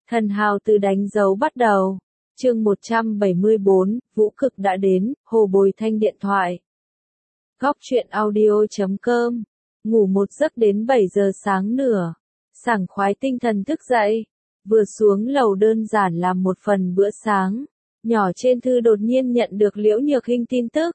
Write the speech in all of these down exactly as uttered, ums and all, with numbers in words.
Thần hào từ đánh dấu bắt đầu. Chương một trăm bảy mươi bốn, Vũ Cực đã đến, Hồ Bồi Thanh điện thoại. Góc truyện audio chấm com. Ngủ một giấc đến bảy giờ sáng nửa. Sảng khoái tinh thần thức dậy. Vừa xuống lầu đơn giản làm một phần bữa sáng. Nhỏ trên thư đột nhiên nhận được Liễu Nhược Hinh tin tức.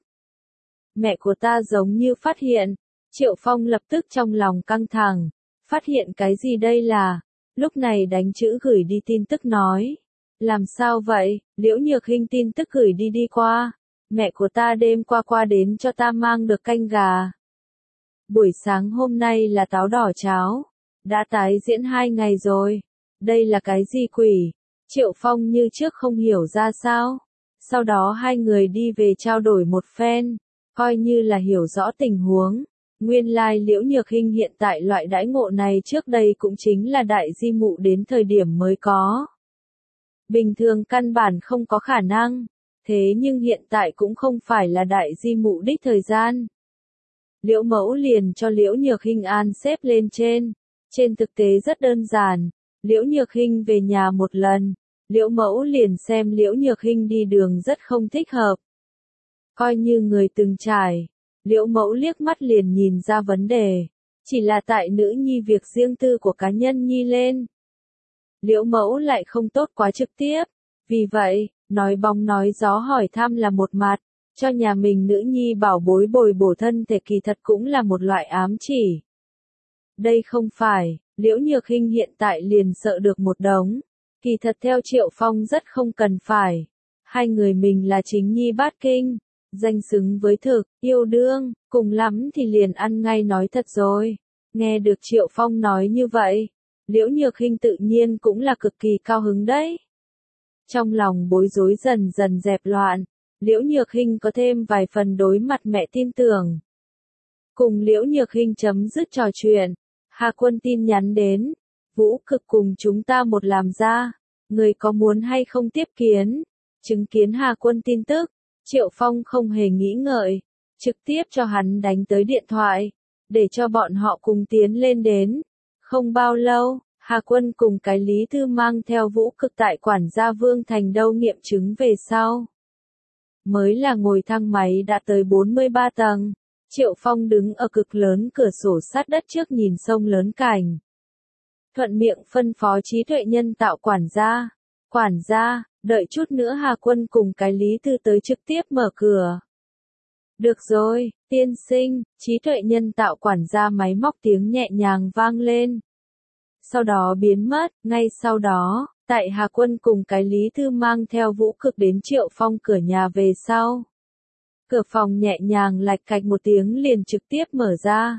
Mẹ của ta giống như phát hiện. Triệu Phong lập tức trong lòng căng thẳng. Phát hiện cái gì đây là? Lúc này đánh chữ gửi đi tin tức nói. Làm sao vậy? Liễu Nhược Hinh tin tức gửi đi đi qua. Mẹ của ta đêm qua qua đến cho ta mang được canh gà. Buổi sáng hôm nay là táo đỏ cháo. Đã tái diễn hai ngày rồi. Đây là cái gì quỷ? Triệu Phong như trước không hiểu ra sao. Sau đó hai người đi về trao đổi một phen. Coi như là hiểu rõ tình huống. Nguyên lai like Liễu Nhược Hinh hiện tại loại đãi ngộ này trước đây cũng chính là đại di mụ đến thời điểm mới có. Bình thường căn bản không có khả năng. Thế nhưng hiện tại cũng không phải là đại di mụ đích thời gian. Liễu mẫu liền cho Liễu Nhược Hinh an xếp lên trên. Trên thực tế rất đơn giản. Liễu Nhược Hinh về nhà một lần. Liễu mẫu liền xem Liễu Nhược Hinh đi đường rất không thích hợp. Coi như người từng trải. Liễu mẫu liếc mắt liền nhìn ra vấn đề. Chỉ là tại nữ nhi việc riêng tư của cá nhân nhi lên. Liễu mẫu lại không tốt quá trực tiếp. Vì vậy, nói bóng nói gió hỏi thăm là một mặt. Cho nhà mình nữ nhi bảo bối bồi bổ thân thể kỳ thật cũng là một loại ám chỉ. Đây không phải, Liễu Nhược Hinh hiện tại liền sợ được một đống. Kỳ thật theo Triệu Phong rất không cần phải. Hai người mình là chính nhi bát kinh. Danh xứng với thực, yêu đương, cùng lắm thì liền ăn ngay nói thật rồi. Nghe được Triệu Phong nói như vậy, Liễu Nhược Hinh tự nhiên cũng là cực kỳ cao hứng đấy. Trong lòng bối rối dần dần dẹp loạn, Liễu Nhược Hinh có thêm vài phần đối mặt mẹ tin tưởng. Cùng Liễu Nhược Hinh chấm dứt trò chuyện, Hà Quân tin nhắn đến, Vũ Cực cùng chúng ta một làm ra, người có muốn hay không tiếp kiến, chứng kiến Hà Quân tin tức. Triệu Phong không hề nghĩ ngợi, trực tiếp cho hắn đánh tới điện thoại, để cho bọn họ cùng tiến lên đến. Không bao lâu, Hà Quân cùng cái Lý Thư mang theo Vũ Cực tại quản gia Vương Thành đâu nghiệm chứng về sau. Mới là ngồi thang máy đã tới bốn mươi ba tầng, Triệu Phong đứng ở cực lớn cửa sổ sát đất trước nhìn sông lớn cảnh. Thuận miệng phân phó trí tuệ nhân tạo quản gia, quản gia. Đợi chút nữa Hà Quân cùng cái Lý Thư tới trực tiếp mở cửa. Được rồi, tiên sinh, trí tuệ nhân tạo quản gia máy móc tiếng nhẹ nhàng vang lên. Sau đó biến mất, ngay sau đó, tại Hà Quân cùng cái Lý Thư mang theo Vũ Cực đến Triệu Phong cửa nhà về sau. Cửa phòng nhẹ nhàng lạch cạch một tiếng liền trực tiếp mở ra.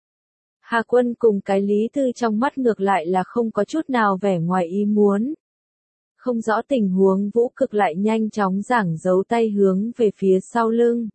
Hà Quân cùng cái Lý Thư trong mắt ngược lại là không có chút nào vẻ ngoài ý muốn. Không rõ tình huống Vũ Cực lại nhanh chóng giảng giấu tay hướng về phía sau lưng.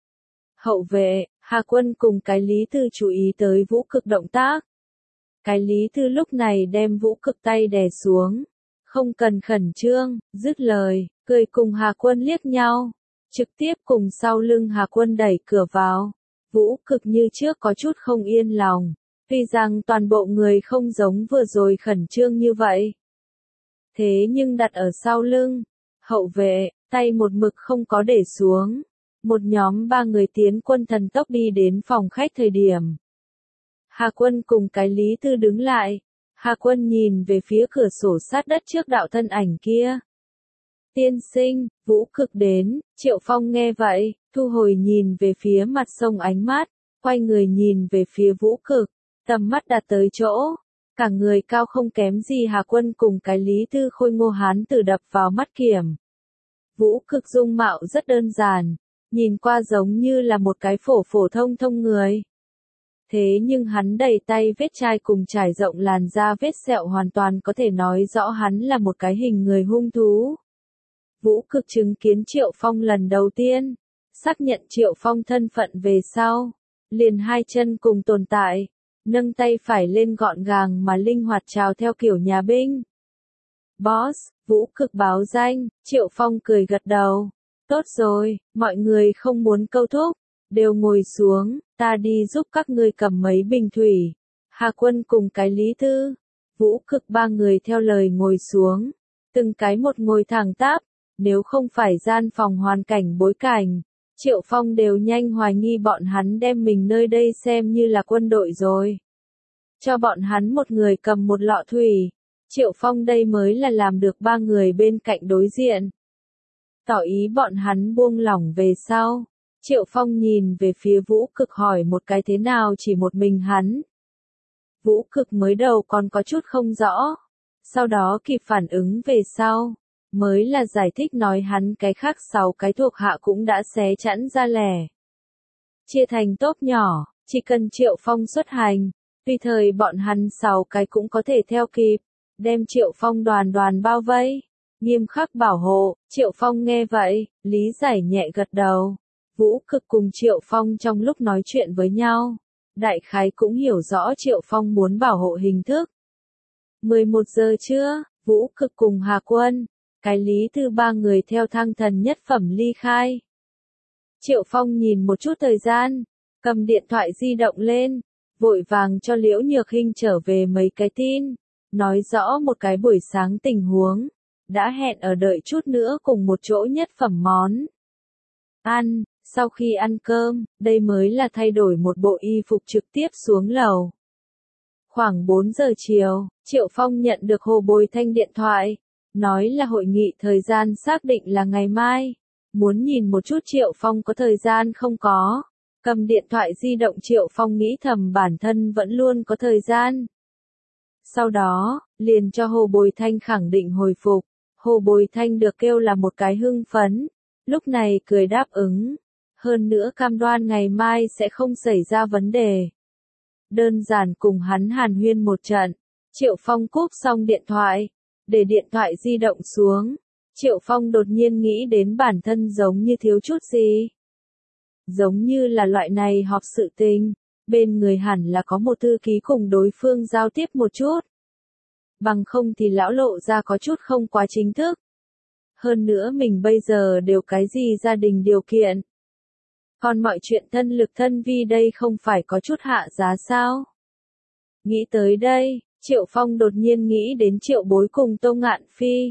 Hậu vệ, Hà Quân cùng cái Lý Thư chú ý tới Vũ Cực động tác. Cái Lý Thư lúc này đem Vũ Cực tay đè xuống. Không cần khẩn trương, dứt lời, cười cùng Hà Quân liếc nhau. Trực tiếp cùng sau lưng Hà Quân đẩy cửa vào. Vũ Cực như trước có chút không yên lòng. Tuy rằng toàn bộ người không giống vừa rồi khẩn trương như vậy. Thế nhưng đặt ở sau lưng, hậu vệ, tay một mực không có để xuống. Một nhóm ba người tiến quân thần tốc đi đến phòng khách thời điểm. Hà Quân cùng cái Lý Thư đứng lại. Hà Quân nhìn về phía cửa sổ sát đất trước đạo thân ảnh kia. Tiên sinh, Vũ Cực đến, Triệu Phong nghe vậy, thu hồi nhìn về phía mặt sông ánh mắt, quay người nhìn về phía Vũ Cực, tầm mắt đặt tới chỗ. Cả người cao không kém gì Hà Quân cùng cái Lý Thư khôi ngô hán tử đập vào mắt kiểm. Vũ Cực dung mạo rất đơn giản, nhìn qua giống như là một cái phổ phổ thông thông người. Thế nhưng hắn đầy tay vết chai cùng trải rộng làn da vết sẹo hoàn toàn có thể nói rõ hắn là một cái hình người hung thú. Vũ Cực chứng kiến Triệu Phong lần đầu tiên, xác nhận Triệu Phong thân phận về sau, liền hai chân cùng tồn tại. Nâng tay phải lên gọn gàng mà linh hoạt chào theo kiểu nhà binh. Boss, Vũ Cực báo danh, Triệu Phong cười gật đầu. Tốt rồi, mọi người không muốn câu thúc, đều ngồi xuống, ta đi giúp các ngươi cầm mấy bình thủy. Hà Quân cùng cái Lý Thư. Vũ Cực ba người theo lời ngồi xuống, từng cái một ngồi thẳng tắp, nếu không phải gian phòng hoàn cảnh bối cảnh, Triệu Phong đều nhanh hoài nghi bọn hắn đem mình nơi đây xem như là quân đội rồi. Cho bọn hắn một người cầm một lọ thủy, Triệu Phong đây mới là làm được ba người bên cạnh đối diện. Tỏ ý bọn hắn buông lỏng về sau, Triệu Phong nhìn về phía Vũ Cực hỏi một cái thế nào chỉ một mình hắn. Vũ Cực mới đầu còn có chút không rõ, sau đó kịp phản ứng về sau, mới là giải thích nói hắn cái khác sáu cái thuộc hạ cũng đã xé chẵn ra lẻ. Chia thành tốp nhỏ, chỉ cần Triệu Phong xuất hành, tùy thời bọn hắn sáu cái cũng có thể theo kịp, đem Triệu Phong đoàn đoàn bao vây, nghiêm khắc bảo hộ. Triệu Phong nghe vậy, lý giải nhẹ gật đầu. Vũ Cực cùng Triệu Phong trong lúc nói chuyện với nhau, đại khái cũng hiểu rõ Triệu Phong muốn bảo hộ hình thức. mười một giờ trưa, Vũ Cực cùng Hà Quân, cái Lý Thư ba người theo thang thần nhất phẩm ly khai. Triệu Phong nhìn một chút thời gian, cầm điện thoại di động lên, vội vàng cho Liễu Nhược Hinh trở về mấy cái tin, nói rõ một cái buổi sáng tình huống, đã hẹn ở đợi chút nữa cùng một chỗ nhất phẩm món ăn. Sau khi ăn cơm, đây mới là thay đổi một bộ y phục trực tiếp xuống lầu. Khoảng bốn giờ chiều, Triệu Phong nhận được Hồ Bồi Thanh điện thoại, nói là hội nghị thời gian xác định là ngày mai. Muốn nhìn một chút Triệu Phong có thời gian không có. Cầm điện thoại di động Triệu Phong nghĩ thầm bản thân vẫn luôn có thời gian. Sau đó, liền cho Hồ Bồi Thanh khẳng định hồi phục. Hồ Bồi Thanh được kêu là một cái hưng phấn, lúc này cười đáp ứng. Hơn nữa cam đoan ngày mai sẽ không xảy ra vấn đề. Đơn giản cùng hắn hàn huyên một trận, Triệu Phong cúp xong điện thoại, để điện thoại di động xuống. Triệu Phong đột nhiên nghĩ đến bản thân giống như thiếu chút gì. Giống như là loại này họp sự tình, bên người hẳn là có một thư ký cùng đối phương giao tiếp một chút. Bằng không thì lão lộ ra có chút không quá chính thức. Hơn nữa mình bây giờ đều cái gì gia đình điều kiện. Còn mọi chuyện thân lực thân vi đây không phải có chút hạ giá sao? Nghĩ tới đây, Triệu Phong đột nhiên nghĩ đến Triệu Bối cùng Tô Ngạn Phi.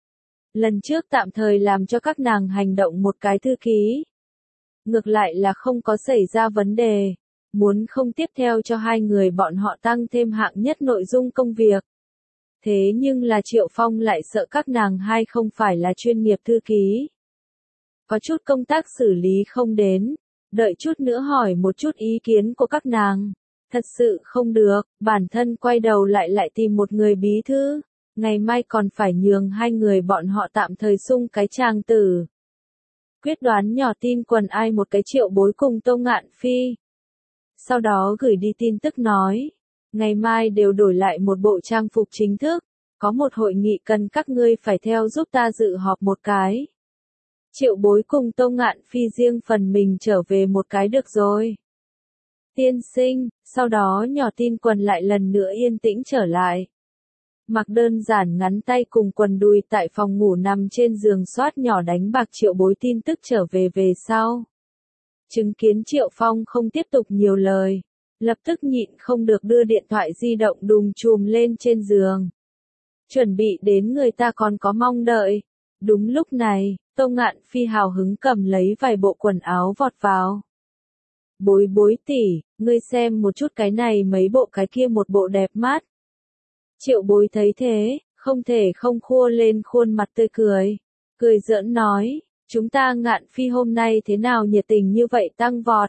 Lần trước tạm thời làm cho các nàng hành động một cái thư ký. Ngược lại là không có xảy ra vấn đề. Muốn không tiếp theo cho hai người bọn họ tăng thêm hạng nhất nội dung công việc. Thế nhưng là Triệu Phong lại sợ các nàng hai không phải là chuyên nghiệp thư ký. Có chút công tác xử lý không đến, đợi chút nữa hỏi một chút ý kiến của các nàng. Thật sự không được, bản thân quay đầu lại lại tìm một người bí thư, ngày mai còn phải nhường hai người bọn họ tạm thời sung cái trang tử. Quyết đoán nhỏ tin quần ai một cái Triệu Bối cùng Tô Ngạn Phi. Sau đó gửi đi tin tức nói, ngày mai đều đổi lại một bộ trang phục chính thức, có một hội nghị cần các ngươi phải theo giúp ta dự họp một cái. Triệu Bối cùng Tô Ngạn Phi riêng phần mình trở về một cái được rồi. Tiên sinh, sau đó nhỏ tin quần lại lần nữa yên tĩnh trở lại. Mặc đơn giản ngắn tay cùng quần đùi tại phòng ngủ nằm trên giường soát nhỏ đánh bạc Triệu Bối tin tức trở về về sau. Chứng kiến Triệu Phong không tiếp tục nhiều lời, lập tức nhịn không được đưa điện thoại di động đùng chùm lên trên giường. Chuẩn bị đến người ta còn có mong đợi. Đúng lúc này, Tô Ngạn Phi hào hứng cầm lấy vài bộ quần áo vọt vào. Bối Bối tỷ, ngươi xem một chút cái này mấy bộ cái kia một bộ đẹp mắt. Triệu Bối thấy thế, không thể không khua lên khuôn mặt tươi cười. Cười giỡn nói, chúng ta Ngạn Phi hôm nay thế nào nhiệt tình như vậy tăng vọt.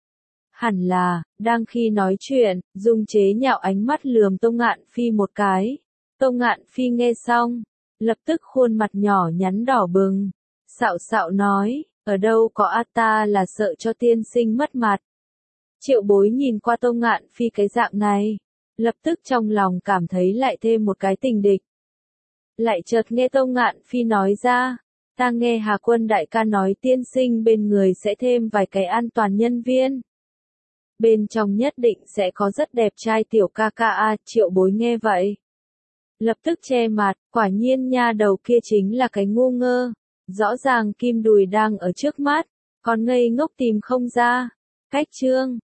Hẳn là, đang khi nói chuyện, dùng chế nhạo ánh mắt lườm Tô Ngạn Phi một cái. Tô Ngạn Phi nghe xong, lập tức khuôn mặt nhỏ nhắn đỏ bừng. Xạo xạo nói, ở đâu có a ta là sợ cho tiên sinh mất mặt. Triệu Bối nhìn qua Tô Ngạn Phi cái dạng này, lập tức trong lòng cảm thấy lại thêm một cái tình địch. Lại chợt nghe Tô Ngạn Phi nói ra, ta nghe Hà Quân đại ca nói tiên sinh bên người sẽ thêm vài cái an toàn nhân viên. Bên trong nhất định sẽ có rất đẹp trai tiểu ca ca a. Triệu Bối nghe vậy, lập tức che mặt, quả nhiên nha đầu kia chính là cái ngu ngơ. Rõ ràng kim đùi đang ở trước mắt, còn ngây ngốc tìm không ra. Cách chương